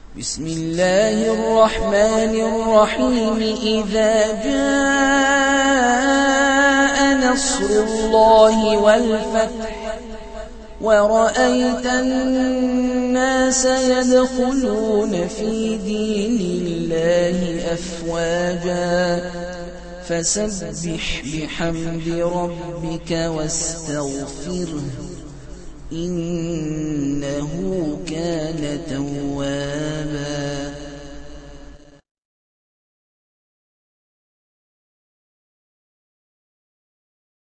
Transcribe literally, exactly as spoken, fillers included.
بسم الله الرحمن الرحيم إذا جاء نصر الله والفتح ورأيت الناس يدخلون في دين الله أفواجا فسبح بحمد ربك واستغفره إنه كان توابا.